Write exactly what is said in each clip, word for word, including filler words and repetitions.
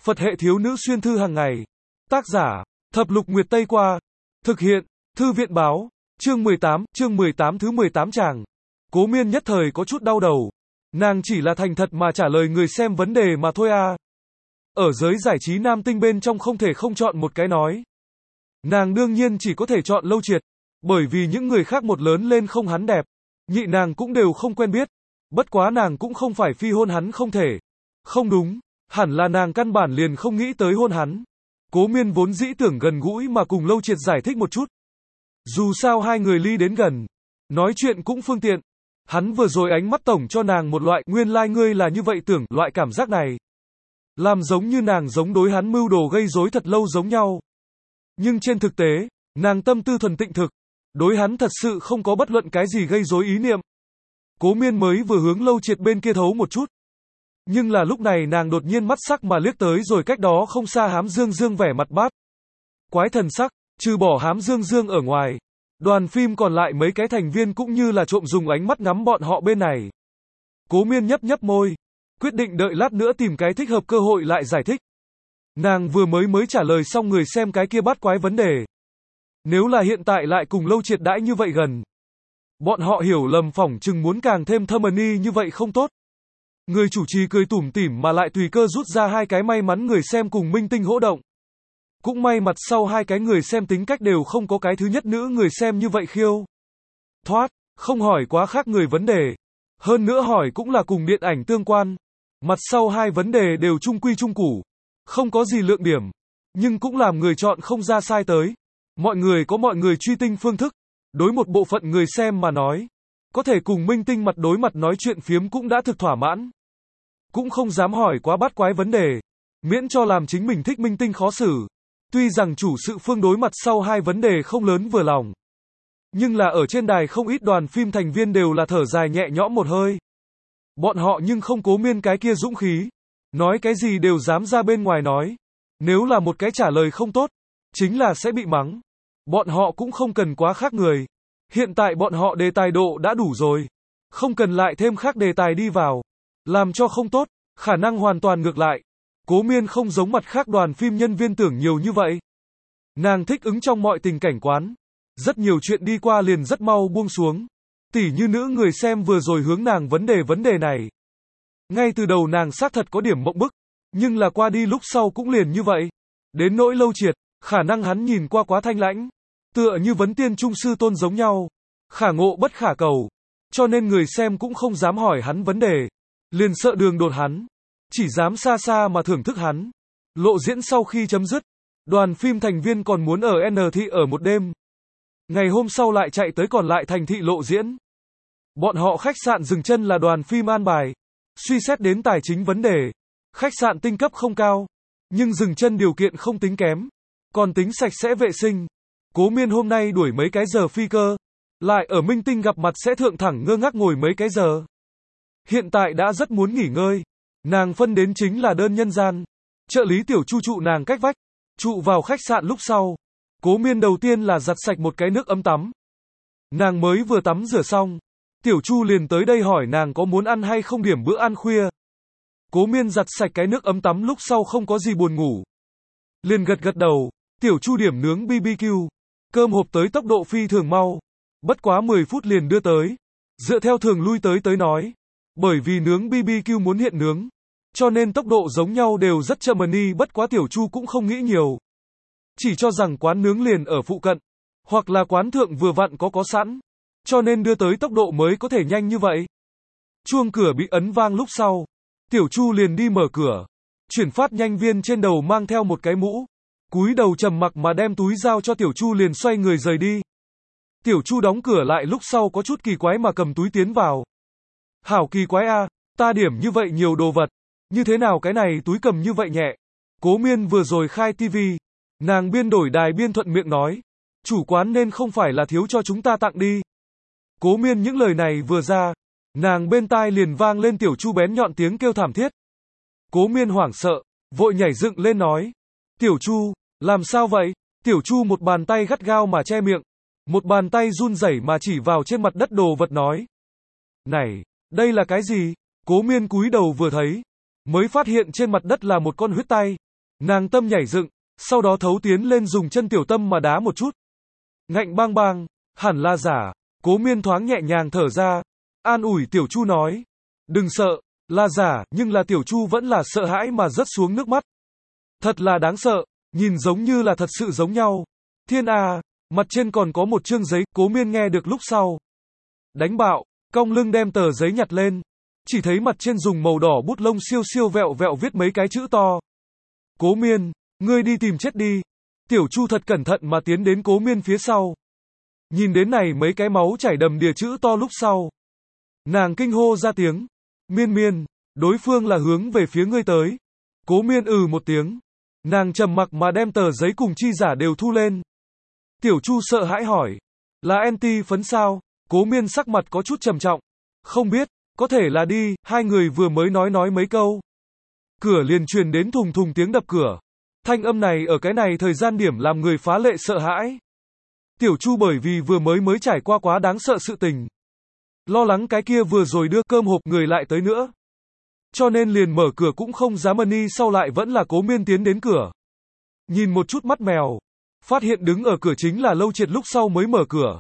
Phật hệ thiếu nữ xuyên thư hàng ngày. Tác giả, Thập Lục Nguyệt Tây Qua. Thực hiện, Thư viện Báo. Chương mười tám, chương mười tám thứ mười tám chàng. Cố Miên nhất thời có chút đau đầu. Nàng chỉ là thành thật mà trả lời người xem vấn đề mà thôi à. Ở giới giải trí nam tinh bên trong không thể không chọn một cái nói. Nàng đương nhiên chỉ có thể chọn Lâu Triệt. Bởi vì những người khác một lớn lên không hắn đẹp. Nhị nàng cũng đều không quen biết. Bất quá nàng cũng không phải phi hôn hắn không thể. Không đúng, hẳn là nàng căn bản liền không nghĩ tới hôn hắn. Cố Miên vốn dĩ tưởng gần gũi mà cùng Lâu Triệt giải thích một chút. Dù sao hai người ly đến gần, nói chuyện cũng phương tiện. Hắn vừa rồi ánh mắt tổng cho nàng một loại nguyên lai like ngươi là như vậy tưởng, loại cảm giác này. Làm giống như nàng giống đối hắn mưu đồ gây rối thật lâu giống nhau. Nhưng trên thực tế, nàng tâm tư thuần tịnh thực. Đối hắn thật sự không có bất luận cái gì gây rối ý niệm. Cố Miên mới vừa hướng Lâu Triệt bên kia thấu một chút. Nhưng là lúc này nàng đột nhiên mắt sắc mà liếc tới rồi cách đó không xa Hám Dương Dương vẻ mặt bát quái thần sắc, trừ bỏ Hám Dương Dương ở ngoài. Đoàn phim còn lại mấy cái thành viên cũng như là trộm dùng ánh mắt ngắm bọn họ bên này. Cố Miên nhấp nhấp môi, quyết định đợi lát nữa tìm cái thích hợp cơ hội lại giải thích. Nàng vừa mới mới trả lời xong người xem cái kia bát quái vấn đề. Nếu là hiện tại lại cùng Lâu Triệt đãi như vậy gần, bọn họ hiểu lầm phỏng chừng muốn càng thêm thâm ân y như vậy không tốt. Người chủ trì cười tủm tỉm mà lại tùy cơ rút ra hai cái may mắn người xem cùng minh tinh hỗ động. Cũng may mặt sau hai cái người xem tính cách đều không có cái thứ nhất nữ người xem như vậy khiêu thoát, không hỏi quá khác người vấn đề. Hơn nữa hỏi cũng là cùng điện ảnh tương quan. Mặt sau hai vấn đề đều trung quy trung củ, không có gì lượng điểm, nhưng cũng làm người chọn không ra sai tới. Mọi người có mọi người truy tinh phương thức. Đối một bộ phận người xem mà nói, có thể cùng minh tinh mặt đối mặt nói chuyện phiếm cũng đã thực thỏa mãn. Cũng không dám hỏi quá bát quái vấn đề, miễn cho làm chính mình thích minh tinh khó xử. Tuy rằng chủ sự phương đối mặt sau hai vấn đề không lớn vừa lòng, nhưng là ở trên đài không ít đoàn phim thành viên đều là thở dài nhẹ nhõm một hơi. Bọn họ nhưng không Cố Miên cái kia dũng khí, nói cái gì đều dám ra bên ngoài nói. Nếu là một cái trả lời không tốt, chính là sẽ bị mắng. Bọn họ cũng không cần quá khác người. Hiện tại bọn họ đề tài độ đã đủ rồi. Không cần lại thêm khác đề tài đi vào. Làm cho không tốt, khả năng hoàn toàn ngược lại. Cố Miên không giống mặt khác đoàn phim nhân viên tưởng nhiều như vậy. Nàng thích ứng trong mọi tình cảnh quán. Rất nhiều chuyện đi qua liền rất mau buông xuống. Tỉ như nữ người xem vừa rồi hướng nàng vấn đề vấn đề này. Ngay từ đầu nàng xác thật có điểm mộng bức. Nhưng là qua đi lúc sau cũng liền như vậy. Đến nỗi Lâu Triệt, khả năng hắn nhìn qua quá thanh lãnh. Tựa như vấn tiên trung sư tôn giống nhau. Khả ngộ bất khả cầu. Cho nên người xem cũng không dám hỏi hắn vấn đề. Liền sợ đường đột hắn. Chỉ dám xa xa mà thưởng thức hắn. Lộ diễn sau khi chấm dứt, đoàn phim thành viên còn muốn ở N thị ở một đêm. Ngày hôm sau lại chạy tới còn lại thành thị lộ diễn. Bọn họ khách sạn dừng chân là đoàn phim an bài. Suy xét đến tài chính vấn đề, khách sạn tinh cấp không cao, nhưng dừng chân điều kiện không tính kém, còn tính sạch sẽ vệ sinh. Cố Miên hôm nay đuổi mấy cái giờ phi cơ, lại ở minh tinh gặp mặt sẽ thượng thẳng ngơ ngác ngồi mấy cái giờ. Hiện tại đã rất muốn nghỉ ngơi. Nàng phân đến chính là đơn nhân gian. Trợ lý Tiểu Chu trụ nàng cách vách. Trụ vào khách sạn lúc sau, Cố Miên đầu tiên là giặt sạch một cái nước ấm tắm. Nàng mới vừa tắm rửa xong, Tiểu Chu liền tới đây hỏi nàng có muốn ăn hay không điểm bữa ăn khuya. Cố Miên giặt sạch cái nước ấm tắm lúc sau không có gì buồn ngủ. Liền gật gật đầu. Tiểu Chu điểm nướng bê bê kiu. Cơm hộp tới tốc độ phi thường mau. Bất quá mười phút liền đưa tới. Dựa theo thường lui tới tới nói. Bởi vì nướng bê bê kiu muốn hiện nướng, cho nên tốc độ giống nhau đều rất chậm ni. Bất quá Tiểu Chu cũng không nghĩ nhiều. Chỉ cho rằng quán nướng liền ở phụ cận. Hoặc là quán thượng vừa vặn có có sẵn. Cho nên đưa tới tốc độ mới có thể nhanh như vậy. Chuông cửa bị ấn vang lúc sau. Tiểu Chu liền đi mở cửa. Chuyển phát nhanh viên trên đầu mang theo một cái mũ. Cúi đầu trầm mặc mà đem túi giao cho Tiểu Chu liền xoay người rời đi. Tiểu Chu đóng cửa lại lúc sau có chút kỳ quái mà cầm túi tiến vào. Hảo kỳ quái a, à, ta điểm như vậy nhiều đồ vật. Như thế nào cái này túi cầm như vậy nhẹ. Cố Miên vừa rồi khai tivi. Nàng biên đổi đài biên thuận miệng nói. Chủ quán nên không phải là thiếu cho chúng ta tặng đi. Cố Miên những lời này vừa ra. Nàng bên tai liền vang lên Tiểu Chu bén nhọn tiếng kêu thảm thiết. Cố Miên hoảng sợ, vội nhảy dựng lên nói. Tiểu Chu, làm sao vậy? Tiểu Chu một bàn tay gắt gao mà che miệng. Một bàn tay run rẩy mà chỉ vào trên mặt đất đồ vật nói. Này, đây là cái gì? Cố Miên cúi đầu vừa thấy, mới phát hiện trên mặt đất là một con huyết tay. Nàng tâm nhảy dựng, sau đó thấu tiến lên dùng chân tiểu tâm mà đá một chút. Ngạnh bang bang, hẳn là giả. Cố Miên thoáng nhẹ nhàng thở ra, an ủi Tiểu Chu nói. Đừng sợ, là giả, nhưng là Tiểu Chu vẫn là sợ hãi mà rớt xuống nước mắt. Thật là đáng sợ, nhìn giống như là thật sự giống nhau. Thiên à, mặt trên còn có một chương giấy, Cố Miên nghe được lúc sau. Đánh bạo, cong lưng đem tờ giấy nhặt lên. Chỉ thấy mặt trên dùng màu đỏ bút lông siêu siêu vẹo vẹo viết mấy cái chữ to. Cố Miên, ngươi đi tìm chết đi. Tiểu Chu thật cẩn thận mà tiến đến Cố Miên phía sau. Nhìn đến này mấy cái máu chảy đầm đìa chữ to lúc sau. Nàng kinh hô ra tiếng. Miên Miên, đối phương là hướng về phía ngươi tới. Cố Miên ừ một tiếng. Nàng trầm mặc mà đem tờ giấy cùng chi giả đều thu lên. Tiểu Chu sợ hãi hỏi. Là anti phấn sao? Cố Miên sắc mặt có chút trầm trọng. Không biết, có thể là đi, hai người vừa mới nói nói mấy câu. Cửa liền truyền đến thùng thùng tiếng đập cửa. Thanh âm này ở cái này thời gian điểm làm người phá lệ sợ hãi. Tiểu Chu bởi vì vừa mới mới trải qua quá đáng sợ sự tình. Lo lắng cái kia vừa rồi đưa cơm hộp người lại tới nữa. Cho nên liền mở cửa cũng không dám ân y sau lại vẫn là Cố Miên tiến đến cửa. Nhìn một chút mắt mèo. Phát hiện đứng ở cửa chính là Lâu Triệt lúc sau mới mở cửa.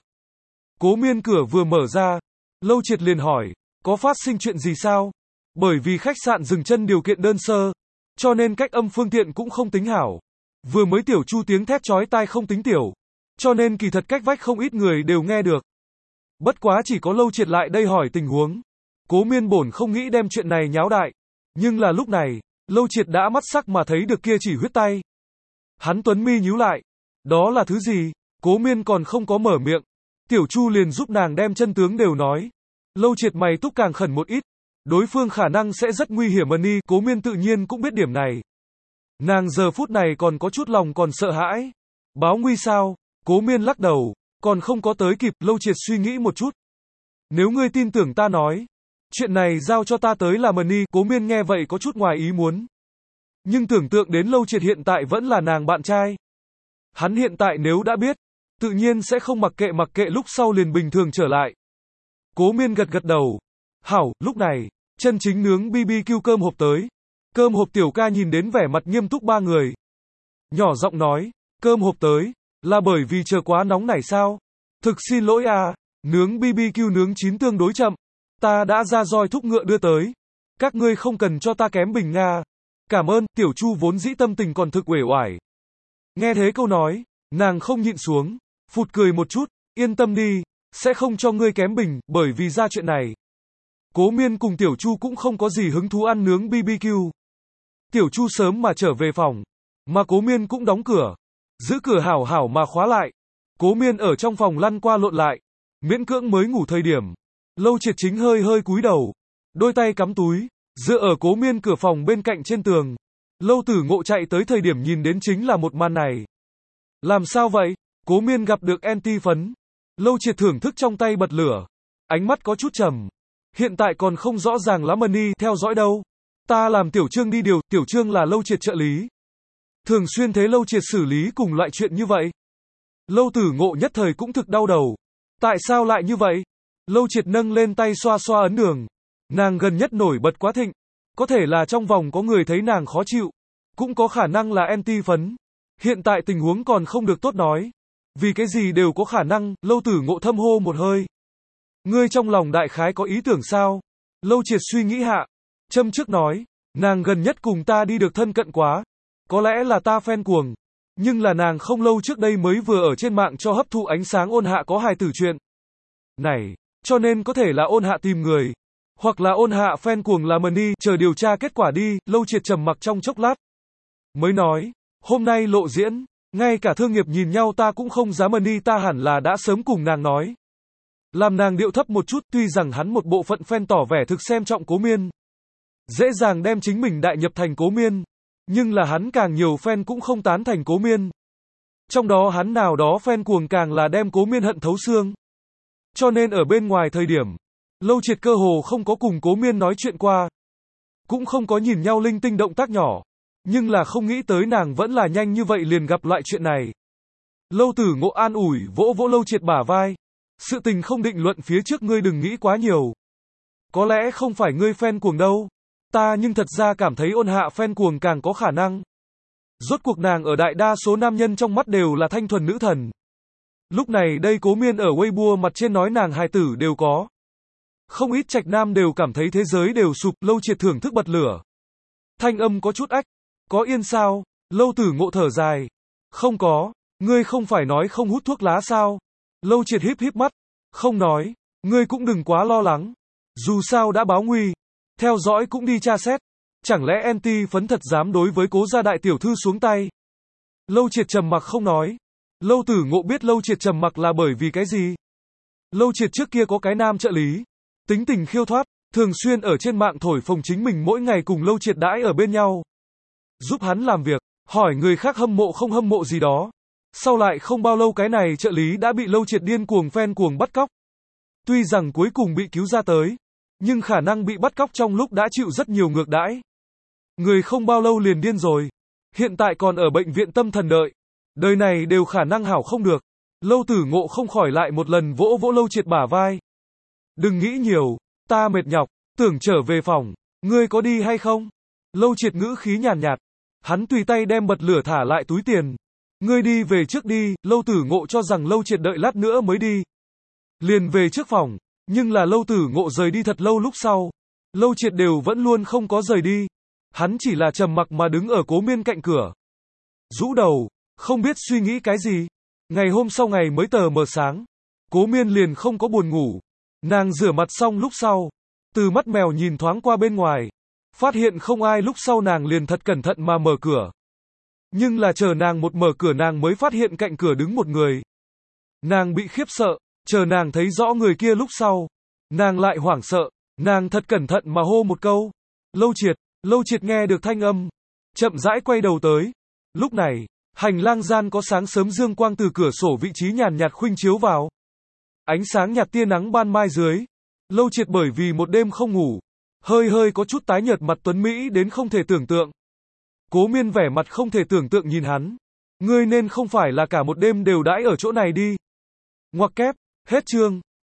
Cố Miên cửa vừa mở ra. Lâu Triệt liền hỏi. Có phát sinh chuyện gì sao? Bởi vì khách sạn dừng chân điều kiện đơn sơ. Cho nên cách âm phương tiện cũng không tính hảo. Vừa mới Tiểu Chu tiếng thét chói tai không tính tiểu. Cho nên kỳ thật cách vách không ít người đều nghe được. Bất quá chỉ có Lâu Triệt lại đây hỏi tình huống. Cố Miên bổn không nghĩ đem chuyện này nháo đại. Nhưng là lúc này, Lâu Triệt đã mắt sắc mà thấy được kia chỉ huyết tay. Hắn tuấn mi nhíu lại. Đó là thứ gì? Cố Miên còn không có mở miệng. Tiểu Chu liền giúp nàng đem chân tướng đều nói. Lâu Triệt mày túc càng khẩn một ít. Đối phương khả năng sẽ rất nguy hiểm ân y, Cố Miên tự nhiên cũng biết điểm này. Nàng giờ phút này còn có chút lòng còn sợ hãi. Báo nguy sao? Cố Miên lắc đầu, còn không có tới kịp. Lâu Triệt suy nghĩ một chút. Nếu ngươi tin tưởng ta nói, chuyện này giao cho ta tới làm ân y. Cố Miên nghe vậy có chút ngoài ý muốn. Nhưng tưởng tượng đến Lâu Triệt hiện tại vẫn là nàng bạn trai. Hắn hiện tại nếu đã biết, tự nhiên sẽ không mặc kệ mặc kệ lúc sau liền bình thường trở lại. Cố Miên gật gật đầu. Hảo, lúc này, chân chính nướng bê bê kiu cơm hộp tới. Cơm hộp Tiểu Ca nhìn đến vẻ mặt nghiêm túc ba người. Nhỏ giọng nói, cơm hộp tới, là bởi vì chờ quá nóng nảy sao? Thực xin lỗi à, nướng bê bê kiu nướng chín tương đối chậm. Ta đã ra roi thúc ngựa đưa tới. Các ngươi không cần cho ta kém bình Nga. Cảm ơn. Tiểu Chu vốn dĩ tâm tình còn thực uể oải. Nghe thế câu nói, nàng không nhịn xuống, phụt cười một chút, yên tâm đi, sẽ không cho ngươi kém bình, bởi vì ra chuyện này. Cố Miên cùng Tiểu Chu cũng không có gì hứng thú ăn nướng bê bê kiu. Tiểu Chu sớm mà trở về phòng, mà Cố Miên cũng đóng cửa, giữ cửa hảo hảo mà khóa lại. Cố Miên ở trong phòng lăn qua lộn lại, miễn cưỡng mới ngủ thời điểm. Lâu Triệt chính hơi hơi cúi đầu, đôi tay cắm túi, dựa ở Cố Miên cửa phòng bên cạnh trên tường. Lâu Tử Ngộ chạy tới thời điểm nhìn đến chính là một màn này. Làm sao vậy? Cố Miên gặp được anti phấn. Lâu Triệt thưởng thức trong tay bật lửa, ánh mắt có chút trầm. Hiện tại còn không rõ ràng lắm ân y theo dõi đâu. Ta làm Tiểu Trương đi điều, Tiểu Trương là Lâu Triệt trợ lý. Thường xuyên thế Lâu Triệt xử lý cùng loại chuyện như vậy. Lâu Tử Ngộ nhất thời cũng thực đau đầu. Tại sao lại như vậy? Lâu Triệt nâng lên tay xoa xoa ấn đường. Nàng gần nhất nổi bật quá thịnh. Có thể là trong vòng có người thấy nàng khó chịu. Cũng có khả năng là anti phấn. Hiện tại tình huống còn không được tốt nói. Vì cái gì đều có khả năng. Lâu Tử Ngộ thâm hô một hơi. Ngươi trong lòng đại khái có ý tưởng sao? Lâu Triệt suy nghĩ hạ. Châm trước nói. Nàng gần nhất cùng ta đi được thân cận quá. Có lẽ là ta fan cuồng. Nhưng là nàng không lâu trước đây mới vừa ở trên mạng cho hấp thụ ánh sáng Ôn Hạ có hài tử chuyện. Này, cho nên có thể là Ôn Hạ tìm người. Hoặc là Ôn Hạ fan cuồng là mần đi, chờ điều tra kết quả đi. Lâu Triệt trầm mặc trong chốc lát. Mới nói, hôm nay lộ diễn, ngay cả thương nghiệp nhìn nhau ta cũng không dám mần đi, ta hẳn là đã sớm cùng nàng nói. Làm nàng điệu thấp một chút, tuy rằng hắn một bộ phận fan tỏ vẻ thực xem trọng Cố Miên. Dễ dàng đem chính mình đại nhập thành Cố Miên. Nhưng là hắn càng nhiều fan cũng không tán thành Cố Miên. Trong đó hắn nào đó fan cuồng càng là đem Cố Miên hận thấu xương. Cho nên ở bên ngoài thời điểm, Lâu Triệt cơ hồ không có cùng Cố Miên nói chuyện qua. Cũng không có nhìn nhau linh tinh động tác nhỏ. Nhưng là không nghĩ tới nàng vẫn là nhanh như vậy liền gặp loại chuyện này. Lâu Tử Ngộ an ủi vỗ vỗ Lâu Triệt bả vai. Sự tình không định luận phía trước ngươi đừng nghĩ quá nhiều. Có lẽ không phải ngươi fan cuồng đâu. Ta nhưng thật ra cảm thấy Ôn Hạ fan cuồng càng có khả năng. Rốt cuộc nàng ở đại đa số nam nhân trong mắt đều là thanh thuần nữ thần. Lúc này đây Cố Miên ở Weibo mặt trên nói nàng hài tử đều có. Không ít trạch nam đều cảm thấy thế giới đều sụp, Lâu Triệt thưởng thức bật lửa. Thanh âm có chút ách. Có yên sao? Lâu Tử Ngộ thở dài. Không có, ngươi không phải nói không hút thuốc lá sao? Lâu Triệt híp híp mắt. Không nói, ngươi cũng đừng quá lo lắng. Dù sao đã báo nguy. Theo dõi cũng đi tra xét. Chẳng lẽ anti phấn thật dám đối với Cố gia đại tiểu thư xuống tay? Lâu Triệt trầm mặc không nói. Lâu Tử Ngộ biết Lâu Triệt trầm mặc là bởi vì cái gì? Lâu Triệt trước kia có cái nam trợ lý. Tính tình khiêu thoát, thường xuyên ở trên mạng thổi phồng chính mình mỗi ngày cùng Lâu Triệt đãi ở bên nhau. Giúp hắn làm việc, hỏi người khác hâm mộ không hâm mộ gì đó. Sau lại không bao lâu cái này trợ lý đã bị Lâu Triệt điên cuồng fan cuồng bắt cóc. Tuy rằng cuối cùng bị cứu ra tới, nhưng khả năng bị bắt cóc trong lúc đã chịu rất nhiều ngược đãi. Người không bao lâu liền điên rồi. Hiện tại còn ở bệnh viện tâm thần đợi. Đời này đều khả năng hảo không được. Lâu Tử Ngộ không khỏi lại một lần vỗ vỗ Lâu Triệt bả vai. Đừng nghĩ nhiều, ta mệt nhọc, tưởng trở về phòng, ngươi có đi hay không? Lâu Triệt ngữ khí nhàn nhạt, nhạt. Hắn tùy tay đem bật lửa thả lại túi tiền. Ngươi đi về trước đi, Lâu Tử Ngộ cho rằng Lâu Triệt đợi lát nữa mới đi. Liền về trước phòng, nhưng là Lâu Tử Ngộ rời đi thật lâu lúc sau. Lâu Triệt đều vẫn luôn không có rời đi. Hắn chỉ là trầm mặc mà đứng ở Cố Miên cạnh cửa. Rũ đầu, không biết suy nghĩ cái gì. Ngày hôm sau ngày mới tờ mờ sáng, Cố Miên liền không có buồn ngủ. Nàng rửa mặt xong lúc sau, từ mắt mèo nhìn thoáng qua bên ngoài, phát hiện không ai lúc sau nàng liền thật cẩn thận mà mở cửa. Nhưng là chờ nàng một mở cửa nàng mới phát hiện cạnh cửa đứng một người. Nàng bị khiếp sợ, chờ nàng thấy rõ người kia lúc sau, nàng lại hoảng sợ, nàng thật cẩn thận mà hô một câu. Lâu Triệt, Lâu Triệt nghe được thanh âm, chậm rãi quay đầu tới. Lúc này, hành lang gian có sáng sớm dương quang từ cửa sổ vị trí nhàn nhạt khuynh chiếu vào. Ánh sáng nhạt tia nắng ban mai dưới. Lâu Triệt bởi vì một đêm không ngủ, hơi hơi có chút tái nhợt, mặt tuấn Mỹ đến không thể tưởng tượng. Cố Miên vẻ mặt không thể tưởng tượng nhìn hắn. Ngươi nên không phải là cả một đêm đều đãi ở chỗ này đi. Ngoặc kép, hết chương.